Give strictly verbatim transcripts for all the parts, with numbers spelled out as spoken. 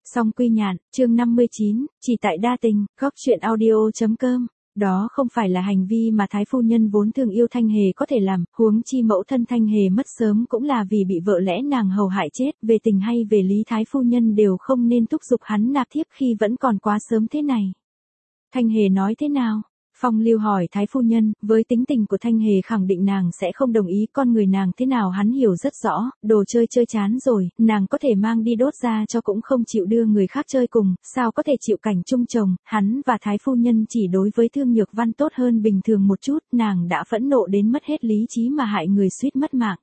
Song Quy Nhạn, chương năm mươi chín, chỉ tại đa tình, góc truyện audio.com. Đó không phải là hành vi mà Thái phu nhân vốn thương yêu Thanh Hề có thể làm, huống chi mẫu thân Thanh Hề mất sớm cũng là vì bị vợ lẽ nàng hầu hại chết, về tình hay về lý Thái phu nhân đều không nên thúc giục hắn nạp thiếp khi vẫn còn quá sớm thế này. Thanh Hề nói thế nào? Phong Lưu hỏi Thái phu nhân, với tính tình của Thanh Hề khẳng định nàng sẽ không đồng ý, con người nàng thế nào hắn hiểu rất rõ, đồ chơi chơi chán rồi, nàng có thể mang đi đốt ra cho cũng không chịu đưa người khác chơi cùng, sao có thể chịu cảnh chung chồng, hắn và Thái phu nhân chỉ đối với Thương Nhược Văn tốt hơn bình thường một chút, nàng đã phẫn nộ đến mất hết lý trí mà hại người suýt mất mạng.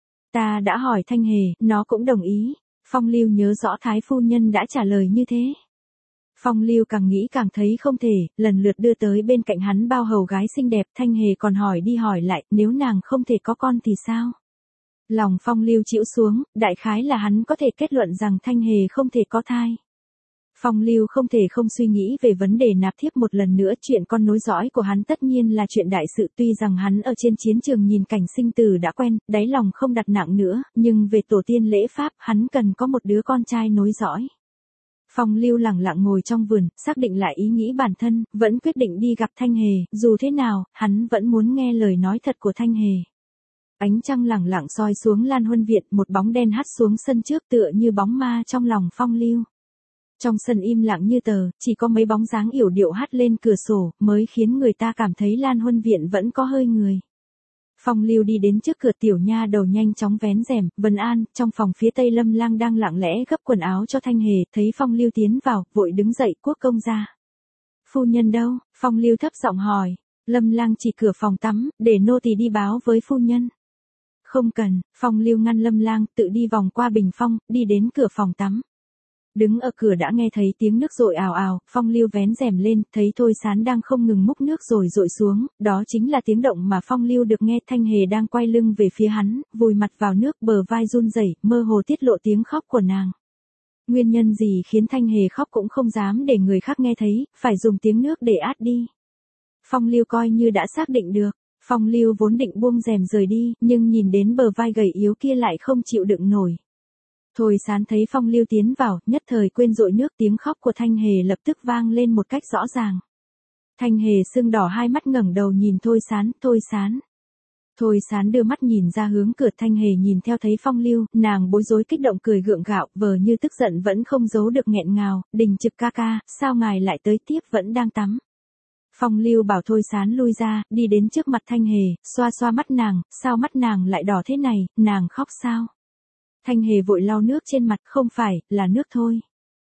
Ta đã hỏi Thanh Hề, nó cũng đồng ý. Phong Lưu nhớ rõ Thái phu nhân đã trả lời như thế. Phong Lưu càng nghĩ càng thấy không thể, lần lượt đưa tới bên cạnh hắn bao hầu gái xinh đẹp, Thanh Hề còn hỏi đi hỏi lại, nếu nàng không thể có con thì sao? Lòng Phong Lưu chịu xuống, đại khái là hắn có thể kết luận rằng Thanh Hề không thể có thai. Phong Lưu không thể không suy nghĩ về vấn đề nạp thiếp một lần nữa, chuyện con nối dõi của hắn tất nhiên là chuyện đại sự, tuy rằng hắn ở trên chiến trường nhìn cảnh sinh tử đã quen, đáy lòng không đặt nặng nữa, nhưng về tổ tiên lễ pháp, hắn cần có một đứa con trai nối dõi. Phong Lưu lẳng lặng ngồi trong vườn, xác định lại ý nghĩ bản thân, vẫn quyết định đi gặp Thanh Hề, dù thế nào, hắn vẫn muốn nghe lời nói thật của Thanh Hề. Ánh trăng lẳng lặng soi xuống Lan Huân Viện, một bóng đen hắt xuống sân trước tựa như bóng ma trong lòng Phong Lưu. Trong sân im lặng như tờ, chỉ có mấy bóng dáng yểu điệu hắt lên cửa sổ, mới khiến người ta cảm thấy Lan Huân Viện vẫn có hơi người. Phong Lưu đi đến trước cửa, tiểu nha đầu nhanh chóng vén rèm, vân an, trong phòng phía tây Lâm Lang đang lặng lẽ gấp quần áo cho Thanh Hề, thấy Phong Lưu tiến vào, vội đứng dậy, quốc công ra. Phu nhân đâu? Phong Lưu thấp giọng hỏi. Lâm Lang chỉ cửa phòng tắm, để nô tỳ đi báo với phu nhân. Không cần. Phong Lưu ngăn Lâm Lang, tự đi vòng qua bình phong, đi đến cửa phòng tắm. Đứng ở cửa đã nghe thấy tiếng nước dội ào ào, Phong Lưu vén rèm lên, thấy Thôi Sán đang không ngừng múc nước rồi dội xuống, đó chính là tiếng động mà Phong Lưu được nghe. Thanh Hề đang quay lưng về phía hắn, vùi mặt vào nước, bờ vai run rẩy, mơ hồ tiết lộ tiếng khóc của nàng. Nguyên nhân gì khiến Thanh Hề khóc cũng không dám để người khác nghe thấy, phải dùng tiếng nước để át đi. Phong Lưu coi như đã xác định được, Phong Lưu vốn định buông rèm rời đi, nhưng nhìn đến bờ vai gầy yếu kia lại không chịu đựng nổi. Thôi Sán thấy Phong Lưu tiến vào, nhất thời quên dội nước, tiếng khóc của Thanh Hề lập tức vang lên một cách rõ ràng. Thanh Hề sưng đỏ hai mắt ngẩng đầu nhìn Thôi Sán, Thôi Sán. Thôi Sán đưa mắt nhìn ra hướng cửa, Thanh Hề nhìn theo thấy Phong Lưu, nàng bối rối kích động cười gượng gạo, vờ như tức giận vẫn không giấu được nghẹn ngào, Đình Trực ca ca, sao ngài lại tới tiếp, vẫn đang tắm. Phong Lưu bảo Thôi Sán lui ra, đi đến trước mặt Thanh Hề, xoa xoa mắt nàng, sao mắt nàng lại đỏ thế này, nàng khóc sao? Thanh Hề vội lau nước trên mặt, không phải, là nước thôi.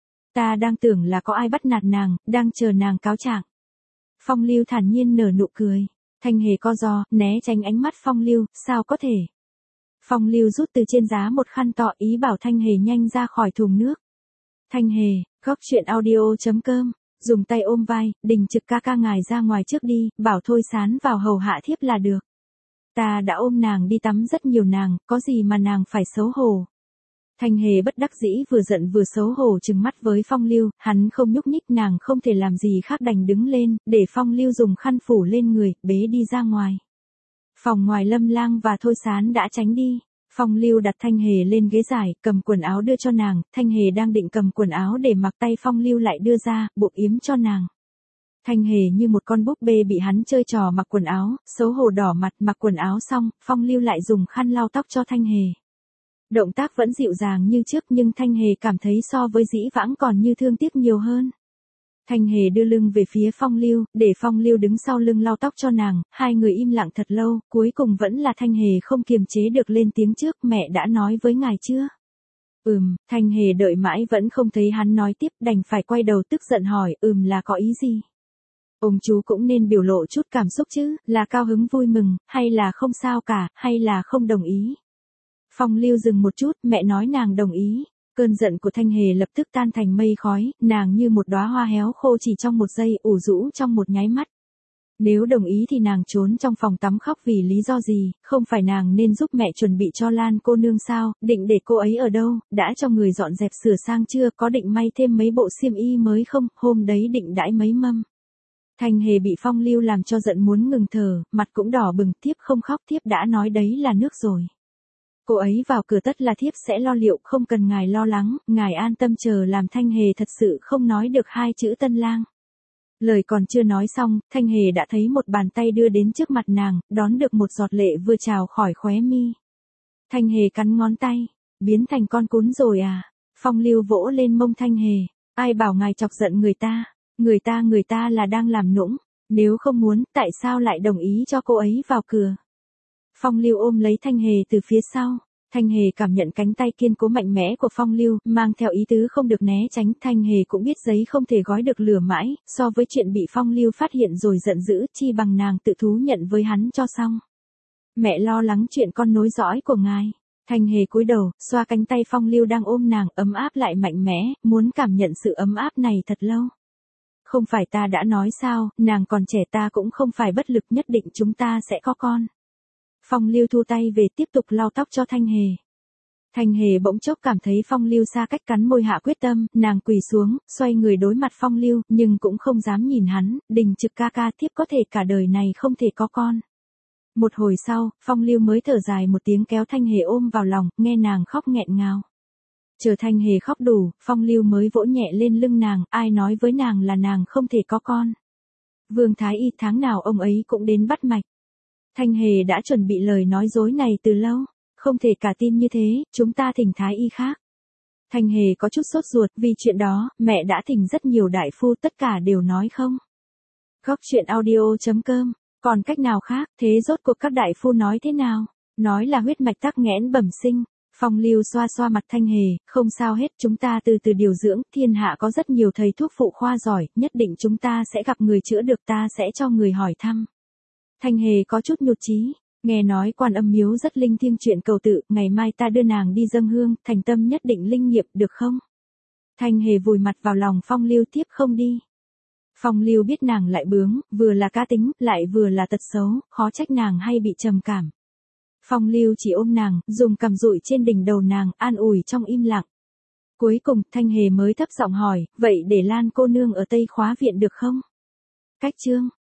Ta đang tưởng là có ai bắt nạt nàng, đang chờ nàng cáo trạng. Phong Lưu thản nhiên nở nụ cười. Thanh Hề co ro, né tránh ánh mắt Phong Lưu, sao có thể. Phong Lưu rút từ trên giá một khăn tọ, ý bảo Thanh Hề nhanh ra khỏi thùng nước. Thanh Hề, góc truyện audio.com, dùng tay ôm vai, Đình Trực ca ca ngài ra ngoài trước đi, bảo Thôi Sán vào hầu hạ thiếp là được. Ta đã ôm nàng đi tắm rất nhiều, nàng, có gì mà nàng phải xấu hổ. Thanh Hề bất đắc dĩ, vừa giận vừa xấu hổ trừng mắt với Phong Lưu, hắn không nhúc nhích, nàng không thể làm gì khác đành đứng lên, để Phong Lưu dùng khăn phủ lên người, bế đi ra ngoài. Phòng ngoài Lâm Lang và Thôi Sán đã tránh đi. Phong Lưu đặt Thanh Hề lên ghế dài, cầm quần áo đưa cho nàng, Thanh Hề đang định cầm quần áo để mặc, tay Phong Lưu lại đưa ra, buộc yếm cho nàng. Thanh Hề như một con búp bê bị hắn chơi trò mặc quần áo, xấu hổ đỏ mặt. Mặc quần áo xong, Phong Lưu lại dùng khăn lau tóc cho Thanh Hề. Động tác vẫn dịu dàng như trước, nhưng Thanh Hề cảm thấy so với dĩ vãng còn như thương tiếc nhiều hơn. Thanh Hề đưa lưng về phía Phong Lưu, để Phong Lưu đứng sau lưng lau tóc cho nàng, hai người im lặng thật lâu, cuối cùng vẫn là Thanh Hề không kiềm chế được lên tiếng trước, mẹ đã nói với ngài chưa? Ừm, Thanh Hề đợi mãi vẫn không thấy hắn nói tiếp, đành phải quay đầu tức giận hỏi, ừm là có ý gì? Ông chú cũng nên biểu lộ chút cảm xúc chứ, là cao hứng vui mừng, hay là không sao cả, hay là không đồng ý? Phong Lưu dừng một chút, mẹ nói nàng đồng ý. Cơn giận của Thanh Hề lập tức tan thành mây khói, nàng như một đóa hoa héo khô chỉ trong một giây, ủ rũ trong một nháy mắt. Nếu đồng ý thì nàng trốn trong phòng tắm khóc vì lý do gì, không phải nàng nên giúp mẹ chuẩn bị cho Lan cô nương sao, định để cô ấy ở đâu, đã cho người dọn dẹp sửa sang chưa, có định may thêm mấy bộ xiêm y mới không, hôm đấy định đãi mấy mâm. Thanh Hề bị Phong Lưu làm cho giận muốn ngừng thở, mặt cũng đỏ bừng, tiếp không khóc, tiếp đã nói đấy là nước rồi. Cô ấy vào cửa tất là thiếp sẽ lo liệu, không cần ngài lo lắng, ngài an tâm chờ làm. Thanh Hề thật sự không nói được hai chữ tân lang. Lời còn chưa nói xong, Thanh Hề đã thấy một bàn tay đưa đến trước mặt nàng, đón được một giọt lệ vừa trào khỏi khóe mi. Thanh Hề cắn ngón tay, biến thành con cún rồi à? Phong Lưu vỗ lên mông Thanh Hề, ai bảo ngài chọc giận người ta, người ta người ta là đang làm nũng, nếu không muốn, tại sao lại đồng ý cho cô ấy vào cửa? Phong Lưu ôm lấy Thanh Hề từ phía sau. Thanh Hề cảm nhận cánh tay kiên cố mạnh mẽ của Phong Lưu, mang theo ý tứ không được né tránh. Thanh Hề cũng biết giấy không thể gói được lửa mãi, so với chuyện bị Phong Lưu phát hiện rồi giận dữ, chi bằng nàng tự thú nhận với hắn cho xong. Mẹ lo lắng chuyện con nối dõi của ngài. Thanh Hề cúi đầu, xoa cánh tay Phong Lưu đang ôm nàng, ấm áp lại mạnh mẽ, muốn cảm nhận sự ấm áp này thật lâu. Không phải ta đã nói sao, nàng còn trẻ, ta cũng không phải bất lực, nhất định chúng ta sẽ có con. Phong Lưu thu tay về tiếp tục lau tóc cho Thanh Hề. Thanh Hề bỗng chốc cảm thấy Phong Lưu xa cách, cắn môi hạ quyết tâm, nàng quỳ xuống, xoay người đối mặt Phong Lưu, nhưng cũng không dám nhìn hắn. Đình Trực ca ca, thiếp có thể cả đời này không thể có con. Một hồi sau, Phong Lưu mới thở dài một tiếng, kéo Thanh Hề ôm vào lòng, nghe nàng khóc nghẹn ngào. Chờ Thanh Hề khóc đủ, Phong Lưu mới vỗ nhẹ lên lưng nàng, ai nói với nàng là nàng không thể có con. Vương Thái Y tháng nào ông ấy cũng đến bắt mạch. Thanh Hề đã chuẩn bị lời nói dối này từ lâu, không thể cả tin như thế, chúng ta thỉnh Thái Y khác. Thanh Hề có chút sốt ruột, vì chuyện đó, mẹ đã thỉnh rất nhiều đại phu, tất cả đều nói không. Góc truyện audio chấm com, còn cách nào khác, thế rốt cuộc các đại phu nói thế nào? Nói là huyết mạch tắc nghẽn bẩm sinh. Phong Lưu xoa xoa mặt Thanh Hề, không sao hết, chúng ta từ từ điều dưỡng, thiên hạ có rất nhiều thầy thuốc phụ khoa giỏi, nhất định chúng ta sẽ gặp người chữa được, ta sẽ cho người hỏi thăm. Thanh Hề có chút nhụt chí, nghe nói Quan Âm miếu rất linh thiêng, chuyện cầu tự, ngày mai ta đưa nàng đi dâng hương, thành tâm nhất định linh nghiệp, được không? Thanh Hề vùi mặt vào lòng Phong Lưu, tiếp không đi. Phong Lưu biết nàng lại bướng, vừa là cá tính, lại vừa là tật xấu, khó trách nàng hay bị trầm cảm. Phong Lưu chỉ ôm nàng, dùng cằm dụi trên đỉnh đầu nàng, an ủi trong im lặng. Cuối cùng, Thanh Hề mới thấp giọng hỏi, vậy để Lan cô nương ở Tây Khóa viện được không? Cách chương